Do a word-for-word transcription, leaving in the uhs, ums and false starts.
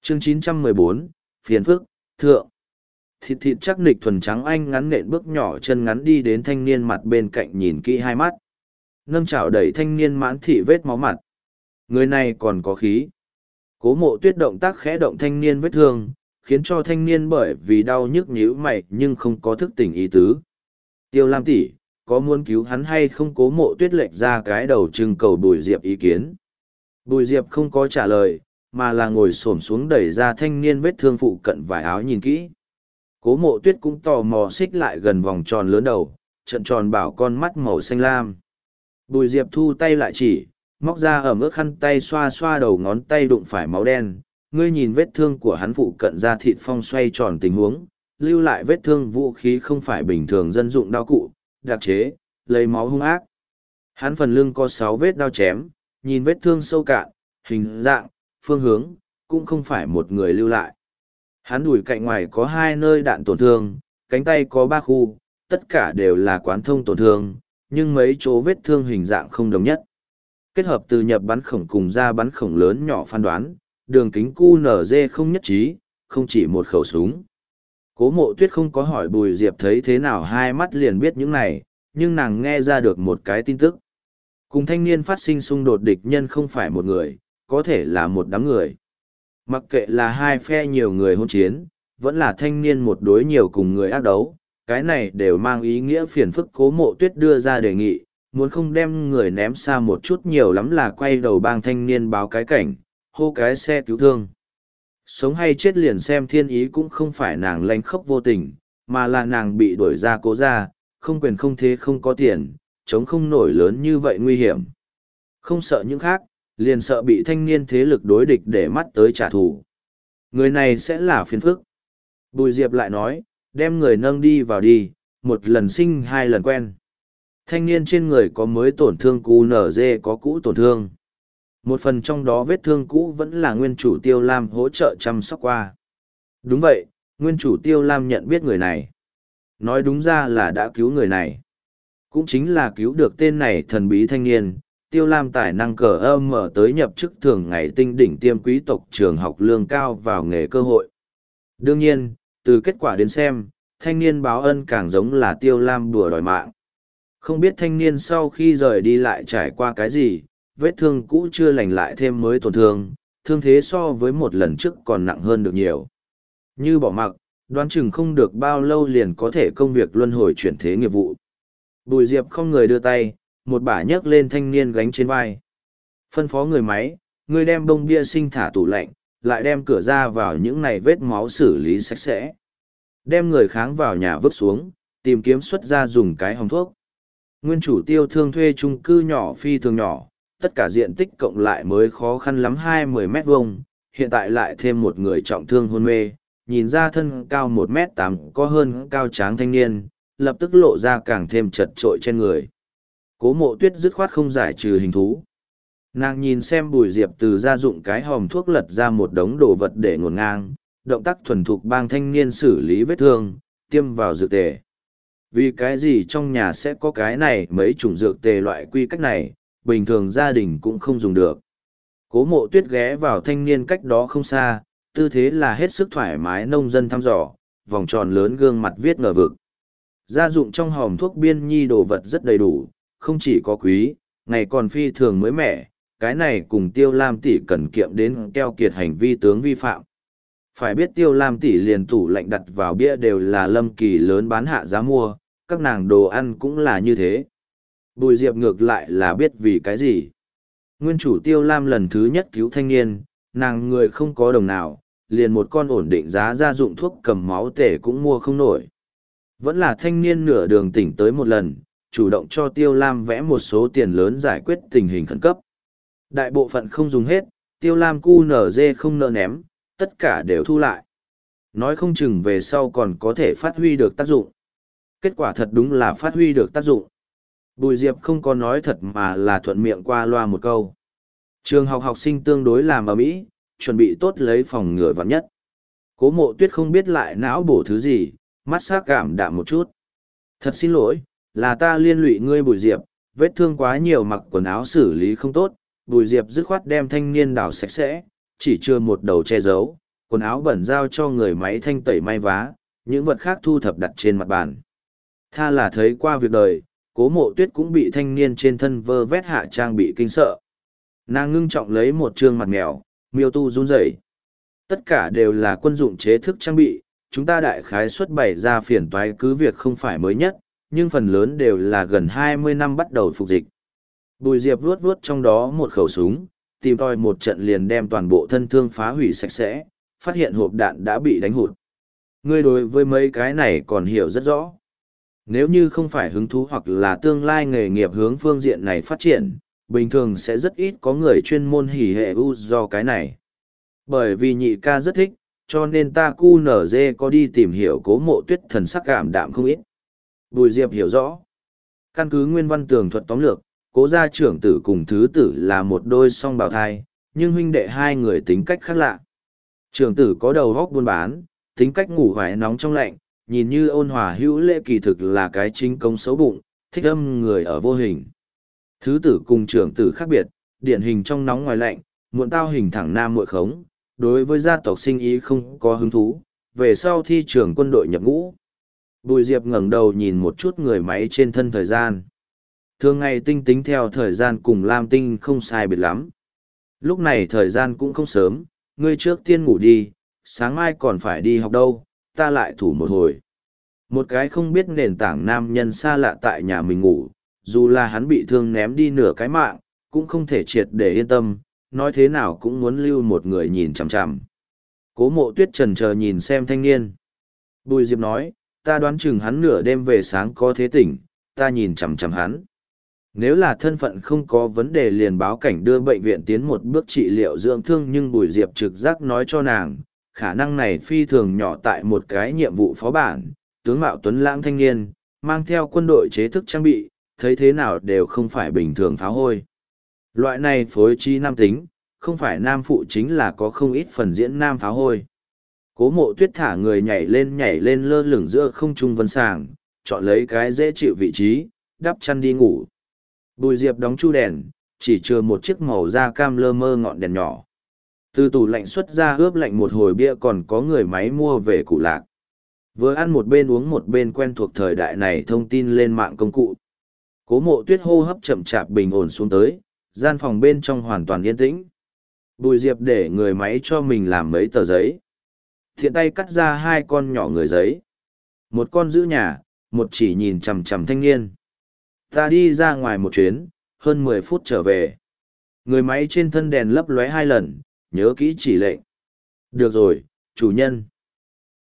chương chín trăm mười bốn, phiền phức, thượng. Thịt thịt chắc nịch thuần trắng anh ngắn nện bước nhỏ chân ngắn đi đến thanh niên mặt bên cạnh nhìn kỹ hai mắt. Nâng chảo đẩy thanh niên mãn thị vết máu mặt. Người này còn có khí. Cố Mộ Tuyết động tác khẽ động thanh niên vết thương, khiến cho thanh niên bởi vì đau nhức nhíu mày nhưng không có thức tỉnh ý tứ. Tiêu Lam tỷ, có muốn cứu hắn hay không? Cố Mộ Tuyết lệch ra cái đầu trưng cầu Bùi Diệp ý kiến. Bùi Diệp không có trả lời, mà là ngồi xổm xuống đẩy ra thanh niên vết thương phụ cận vải áo nhìn kỹ. Cố Mộ Tuyết cũng tò mò xích lại gần vòng tròn lớn đầu, trận tròn bảo con mắt màu xanh lam. Bùi Diệp thu tay lại chỉ, móc ra ở mức khăn tay xoa xoa đầu ngón tay đụng phải máu đen. Ngươi nhìn vết thương của hắn phụ cận ra thịt phong xoay tròn tình huống, lưu lại vết thương vũ khí không phải bình thường dân dụng đao cụ, đặc chế, lấy máu hung ác. Hắn phần lưng có sáu vết đao chém, nhìn vết thương sâu cạn, hình dạng, phương hướng, cũng không phải một người lưu lại. Hắn đùi cạnh ngoài có hai nơi đạn tổn thương, cánh tay có ba khu, tất cả đều là quán thông tổn thương, nhưng mấy chỗ vết thương hình dạng không đồng nhất. Kết hợp từ nhập bắn khổng cùng ra bắn khổng lớn nhỏ phán đoán, đường kính cu nở dê không nhất trí, không chỉ một khẩu súng. Cố Mộ Tuyết không có hỏi Bùi Diệp thấy thế nào, hai mắt liền biết những này, nhưng nàng nghe ra được một cái tin tức. Cùng thanh niên phát sinh xung đột địch nhân không phải một người, có thể là một đám người. Mặc kệ là hai phe nhiều người hôn chiến, vẫn là thanh niên một đối nhiều cùng người ác đấu, cái này đều mang ý nghĩa phiền phức. Cố Mộ Tuyết đưa ra đề nghị, muốn không đem người ném xa một chút, nhiều lắm là quay đầu bang thanh niên báo cái cảnh, hô cái xe cứu thương. Sống hay chết liền xem thiên ý, cũng không phải nàng lanh khốc vô tình, mà là nàng bị đuổi ra Cố ra, không quyền không thế không có tiền, chống không nổi lớn như vậy nguy hiểm. Không sợ những khác, liền sợ bị thanh niên thế lực đối địch để mắt tới trả thù. Người này sẽ là phiền phức. Bùi Diệp lại nói, đem người nâng đi vào đi, một lần sinh hai lần quen. Thanh niên trên người có mới tổn thương, cu nở dê có cũ tổn thương. Một phần trong đó vết thương cũ vẫn là nguyên chủ Tiêu Lam hỗ trợ chăm sóc qua. Đúng vậy, nguyên chủ Tiêu Lam nhận biết người này. Nói đúng ra là đã cứu người này. Cũng chính là cứu được tên này thần bí thanh niên. Tiêu Lam tài năng cờ âm mở tới nhập chức thường ngày tinh đỉnh tiêm quý tộc trường học lương cao vào nghề cơ hội. Đương nhiên, từ kết quả đến xem, thanh niên báo ân càng giống là Tiêu Lam đùa đòi mạng. Không biết thanh niên sau khi rời đi lại trải qua cái gì, vết thương cũ chưa lành lại thêm mới tổn thương, thương thế so với một lần trước còn nặng hơn được nhiều. Như bỏ mặc, đoán chừng không được bao lâu liền có thể công việc luân hồi chuyển thế nghiệp vụ. Bùi Diệp không người đưa tay, một bả nhấc lên thanh niên gánh trên vai. Phân phó người máy, người đem bông bia sinh thả tủ lạnh, lại đem cửa ra vào những này vết máu xử lý sạch sẽ. Đem người kháng vào nhà vứt xuống, tìm kiếm xuất ra dùng cái hồng thuốc. Nguyên chủ Tiêu Thương thuê chung cư nhỏ phi thường nhỏ, tất cả diện tích cộng lại mới khó khăn lắm hai mươi mét vuông, hiện tại lại thêm một người trọng thương hôn mê, nhìn ra thân cao một mét tám có hơn cao tráng thanh niên, lập tức lộ ra càng thêm chật trội trên người. Cố Mộ Tuyết dứt khoát không giải trừ hình thú. Nàng nhìn xem Bùi Diệp từ gia dụng cái hòm thuốc lật ra một đống đồ vật để ngổn ngang, động tác thuần thục bang thanh niên xử lý vết thương, tiêm vào dược tề. Vì cái gì trong nhà sẽ có cái này mấy chủng dược tề loại quy cách này, bình thường gia đình cũng không dùng được. Cố Mộ Tuyết ghé vào thanh niên cách đó không xa, tư thế là hết sức thoải mái nông dân thăm dò, vòng tròn lớn gương mặt viết ngờ vực. Gia dụng trong hòm thuốc biên nhi đồ vật rất đầy đủ, không chỉ có quý, ngày còn phi thường mới mẻ, cái này cùng Tiêu Lam tỷ cần kiệm đến keo kiệt hành vi tướng vi phạm. Phải biết Tiêu Lam tỷ liền tủ lạnh đặt vào bia đều là Lâm Kỳ lớn bán hạ giá mua, các nàng đồ ăn cũng là như thế. Bùi Diệp ngược lại là biết vì cái gì. Nguyên chủ Tiêu Lam lần thứ nhất cứu thanh niên, nàng người không có đồng nào, liền một con ổn định giá gia dụng thuốc cầm máu tể cũng mua không nổi. Vẫn là thanh niên nửa đường tỉnh tới một lần, chủ động cho Tiêu Lam vẽ một số tiền lớn giải quyết tình hình khẩn cấp. Đại bộ phận không dùng hết, Tiêu Lam cu nở dê không nợ ném, tất cả đều thu lại. Nói không chừng về sau còn có thể phát huy được tác dụng. Kết quả thật đúng là phát huy được tác dụng. Bùi Diệp không có nói thật mà là thuận miệng qua loa một câu. Trường học học sinh tương đối làm ở mỹ, chuẩn bị tốt lấy phòng ngừa vạn nhất. Cố Mộ Tuyết không biết lại não bổ thứ gì, mắt sắc cảm đạm một chút. Thật xin lỗi, là ta liên lụy ngươi Bùi Diệp, vết thương quá nhiều mặc quần áo xử lý không tốt. Bùi Diệp dứt khoát đem thanh niên đảo sạch sẽ, chỉ chưa một đầu che giấu, quần áo bẩn giao cho người máy thanh tẩy may vá, những vật khác thu thập đặt trên mặt bàn. Tha là thấy qua việc đời, Cố Mộ Tuyết cũng bị thanh niên trên thân vơ vét hạ trang bị kinh sợ. Nàng ngưng trọng lấy một trương mặt mèo, miêu tu run rẩy. Tất cả đều là quân dụng chế thức trang bị, chúng ta đại khái xuất bày ra phiền toái cứ việc không phải mới nhất, nhưng phần lớn đều là gần hai mươi năm bắt đầu phục dịch. Bùi Diệp vuốt vuốt trong đó một khẩu súng, tìm tòi một trận liền đem toàn bộ thân thương phá hủy sạch sẽ, phát hiện hộp đạn đã bị đánh hụt. Ngươi đối với mấy cái này còn hiểu rất rõ. Nếu như không phải hứng thú hoặc là tương lai nghề nghiệp hướng phương diện này phát triển, bình thường sẽ rất ít có người chuyên môn hỉ hệ u do cái này. Bởi vì nhị ca rất thích, cho nên ta cu nở dê có đi tìm hiểu Cố Mộ Tuyết thần sắc cảm đạm không ít. Bùi Diệp hiểu rõ. Căn cứ nguyên văn tường thuật tóm lược, Cố gia trưởng tử cùng thứ tử là một đôi song bào thai, nhưng huynh đệ hai người tính cách khác lạ. Trưởng tử có đầu góc buôn bán, tính cách ngủ hoài nóng trong lạnh, nhìn như ôn hòa hữu lễ kỳ thực là cái chính công xấu bụng, thích âm người ở vô hình. Thứ tử cùng trưởng tử khác biệt, điển hình trong nóng ngoài lạnh, muộn tao hình thẳng nam muội khống, đối với gia tộc sinh ý không có hứng thú, về sau thi trường quân đội nhập ngũ. Bùi Diệp ngẩng đầu nhìn một chút người máy trên thân thời gian. Thường ngày tinh tính theo thời gian cùng Lam Tinh không sai biệt lắm. Lúc này thời gian cũng không sớm, ngươi trước tiên ngủ đi, sáng mai còn phải đi học đâu, ta lại thủ một hồi. Một cái không biết nền tảng nam nhân xa lạ tại nhà mình ngủ, dù là hắn bị thương ném đi nửa cái mạng, cũng không thể triệt để yên tâm, nói thế nào cũng muốn lưu một người nhìn chằm chằm. Cố Mộ Tuyết chần chờ nhìn xem thanh niên. Bùi Diệp nói, ta đoán chừng hắn nửa đêm về sáng có thế tỉnh, ta nhìn chằm chằm hắn. Nếu là thân phận không có vấn đề liền báo cảnh đưa bệnh viện tiến một bước trị liệu dưỡng thương, nhưng Bùi Diệp trực giác nói cho nàng, khả năng này phi thường nhỏ tại một cái nhiệm vụ phó bản, tướng mạo tuấn lãng thanh niên, mang theo quân đội chế thức trang bị, thấy thế nào đều không phải bình thường pháo hôi. Loại này phối trí nam tính, không phải nam phụ chính là có không ít phần diễn nam pháo hôi. Cố Mộ Tuyết thả người nhảy lên nhảy lên lơ lửng giữa không trung vân sàng, chọn lấy cái dễ chịu vị trí, đắp chăn đi ngủ. Bùi Diệp đóng chu đèn, chỉ chừa một chiếc màu da cam lơ mơ ngọn đèn nhỏ. Từ tủ lạnh xuất ra ướp lạnh một hồi bia còn có người máy mua về cụ lạc. Vừa ăn một bên uống một bên quen thuộc thời đại này thông tin lên mạng công cụ. Cố Mộ Tuyết hô hấp chậm chạp bình ổn xuống tới, gian phòng bên trong hoàn toàn yên tĩnh. Bùi Diệp để người máy cho mình làm mấy tờ giấy. Thiện tay cắt ra hai con nhỏ người giấy. Một con giữ nhà, một chỉ nhìn chằm chằm thanh niên. Ta đi ra ngoài một chuyến, hơn mười phút trở về. Người máy trên thân đèn lấp lóe hai lần, nhớ kỹ chỉ lệnh. Được rồi, chủ nhân.